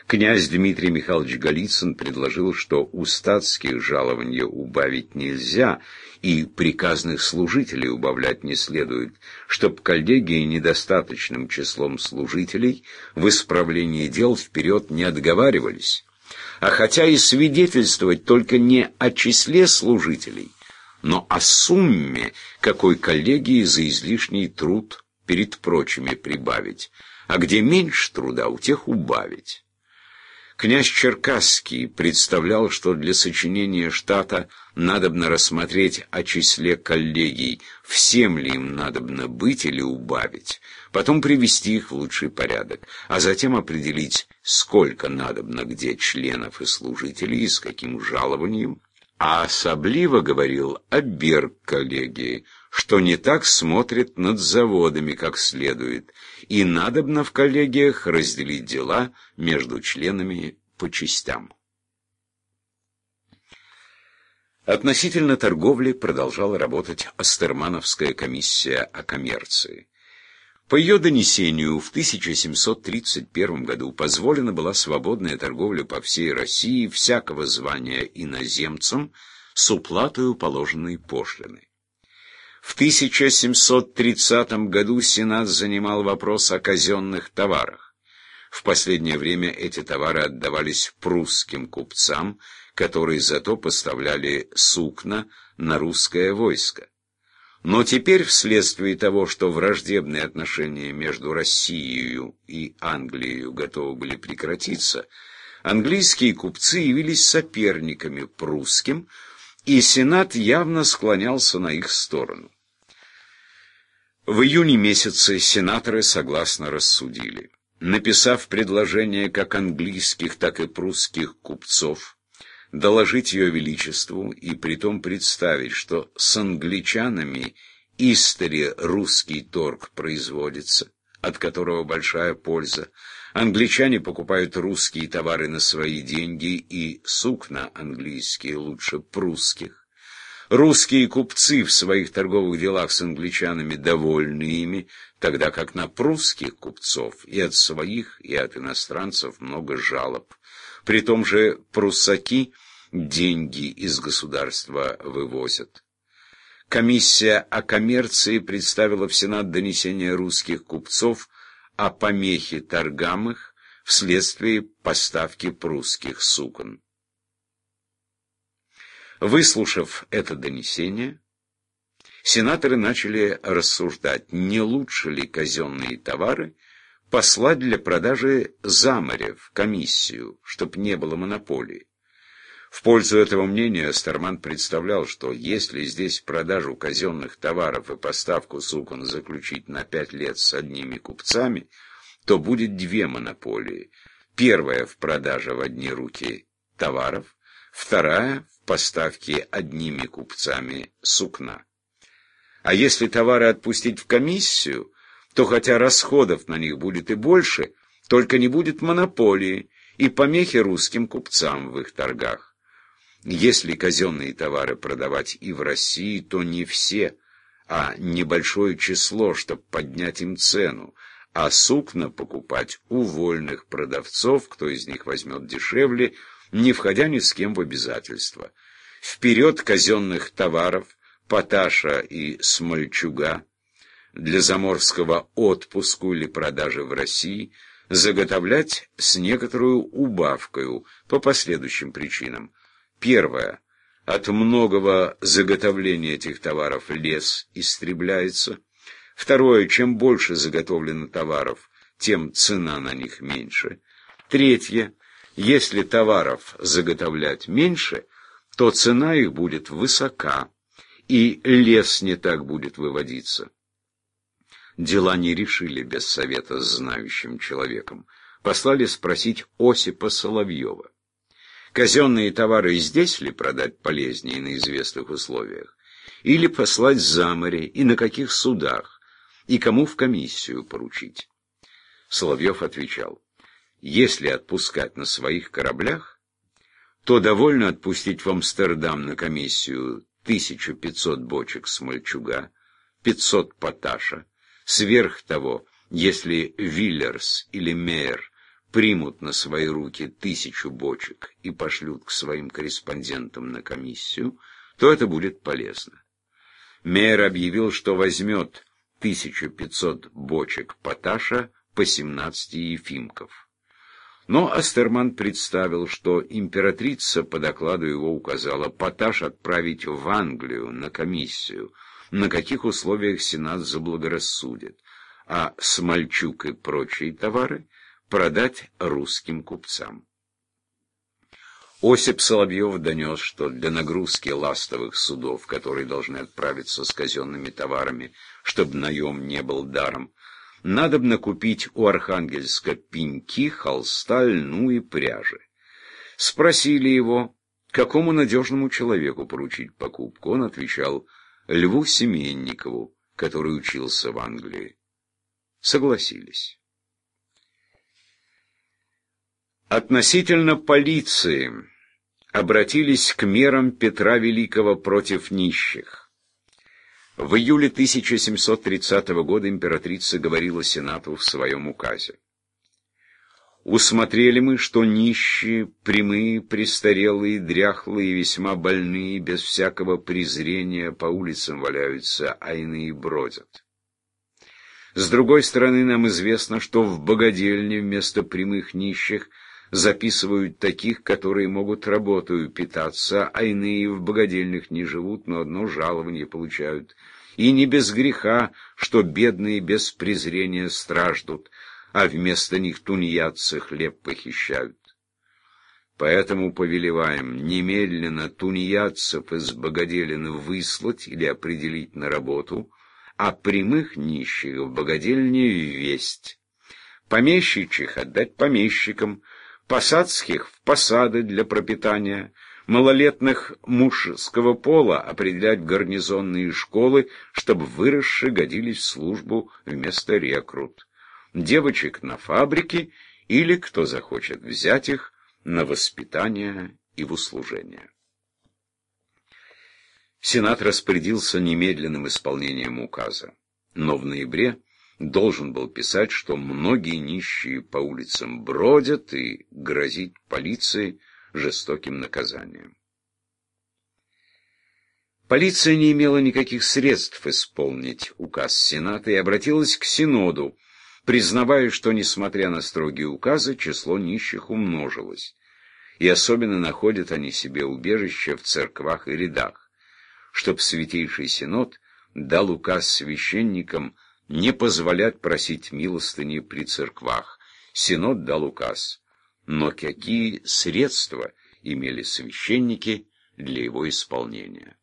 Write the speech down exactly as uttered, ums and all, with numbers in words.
Князь Дмитрий Михайлович Голицын предложил, что у статских жалования убавить нельзя, и приказных служителей убавлять не следует, чтоб коллегии недостаточным числом служителей в исправлении дел вперед не отговаривались. А хотя и свидетельствовать только не о числе служителей, но о сумме, какой коллегии за излишний труд перед прочими прибавить, а где меньше труда, у тех убавить. Князь Черкасский представлял, что для сочинения штата надобно рассмотреть о числе коллегий, всем ли им надобно быть или убавить, потом привести их в лучший порядок, а затем определить, сколько надобно где членов и служителей и с каким жалованием. А особливо говорил о берг-коллегии, что не так смотрит над заводами, как следует, и надобно в коллегиях разделить дела между членами по частям. Относительно торговли продолжала работать Астермановская комиссия о коммерции. По ее донесению в тысяча семьсот тридцать первом году позволена была свободная торговля по всей России всякого звания иноземцам с уплатой положенной пошлины. В тысяча семьсот тридцатом году Сенат занимал вопрос о казенных товарах. В последнее время эти товары отдавались прусским купцам, которые зато поставляли сукна на русское войско. Но теперь, вследствие того, что враждебные отношения между Россией и Англией готовы были прекратиться, английские купцы явились соперниками прусским, и Сенат явно склонялся на их сторону. В июне месяце сенаторы согласно рассудили, написав предложение как английских, так и прусских купцов, доложить ее величеству и притом представить, что с англичанами истори русский торг производится, от которого большая польза. Англичане покупают русские товары на свои деньги, и сукна английские лучше прусских. Русские купцы в своих торговых делах с англичанами довольны ими, тогда как на прусских купцов и от своих, и от иностранцев много жалоб. При том же пруссаки деньги из государства вывозят. Комиссия о коммерции представила в Сенат донесение русских купцов о помехе торгам их вследствие поставки прусских сукон. Выслушав это донесение, сенаторы начали рассуждать, не лучше ли казенные товары послать для продажи за море в комиссию, чтоб не было монополии. В пользу этого мнения Астерман представлял, что если здесь продажу казенных товаров и поставку сукон заключить на пять лет с одними купцами, то будет две монополии. Первая в продаже в одни руки товаров, вторая в поставке одними купцами сукна. А если товары отпустить в комиссию, то хотя расходов на них будет и больше, только не будет монополии и помехи русским купцам в их торгах. Если казенные товары продавать и в России, то не все, а небольшое число, чтобы поднять им цену, а сукна покупать у вольных продавцов, кто из них возьмет дешевле, не входя ни с кем в обязательства. Вперед казенных товаров, поташа и смольчуга, для заморского отпуску или продажи в России, заготовлять с некоторую убавкою по последующим причинам. Первое. От многого заготовления этих товаров лес истребляется. Второе. Чем больше заготовлено товаров, тем цена на них меньше. Третье. Если товаров заготовлять меньше, то цена их будет высока, и лес не так будет выводиться. Дела не решили без совета с знающим человеком. Послали спросить Осипа Соловьева. Казенные товары здесь ли продать полезнее на известных условиях? Или послать за море, и на каких судах? И кому в комиссию поручить? Соловьев отвечал: если отпускать на своих кораблях, то довольно отпустить в Амстердам на комиссию тысячу пятьсот бочек смольчуга, пятьсот поташа. Сверх того, если Виллерс или Мейер примут на свои руки тысячу бочек и пошлют к своим корреспондентам на комиссию, то это будет полезно. Мейер объявил, что возьмет тысячу пятьсот бочек поташа по семнадцати ефимков. Но Астерман представил, что императрица по докладу его указала поташ отправить в Англию на комиссию, на каких условиях Сенат заблагорассудит, а смольчук и прочие товары продать русским купцам. Осип Соловьев донес, что для нагрузки ластовых судов, которые должны отправиться с казенными товарами, чтобы наем не был даром, надобно купить у Архангельска пеньки, холста, льну и пряжи. Спросили его, какому надежному человеку поручить покупку. Он отвечал: Льву Семенникову, который учился в Англии. Согласились. Относительно полиции обратились к мерам Петра Великого против нищих. В июле тысяча семьсот тридцатого года императрица говорила Сенату в своем указе: «Усмотрели мы, что нищие, прямые, престарелые, дряхлые, весьма больные, без всякого презрения по улицам валяются, а иные бродят. С другой стороны, нам известно, что в богадельне вместо прямых нищих записывают таких, которые могут работою питаться, а иные в богадельнях не живут, но одно жалование получают. И не без греха, что бедные без презрения страждут, а вместо них тунеядцы хлеб похищают. Поэтому повелеваем немедленно тунеядцев из богоделин выслать или определить на работу, а прямых нищих в богодельне ввесть, помещичьих отдать помещикам, посадских в посады для пропитания, малолетних мужского пола определять в гарнизонные школы, чтобы выросшие годились в службу вместо рекрут, девочек на фабрики или, кто захочет взять их, на воспитание и в услужение». Сенат распорядился немедленным исполнением указа, но в ноябре должен был писать, что многие нищие по улицам бродят, и грозить полиции жестоким наказанием. Полиция не имела никаких средств исполнить указ Сената и обратилась к Синоду, признавая, что, несмотря на строгие указы, число нищих умножилось, и особенно находят они себе убежище в церквах и рядах, чтоб Святейший Синод дал указ священникам не позволять просить милостыни при церквах. Синод дал указ, но какие средства имели священники для его исполнения?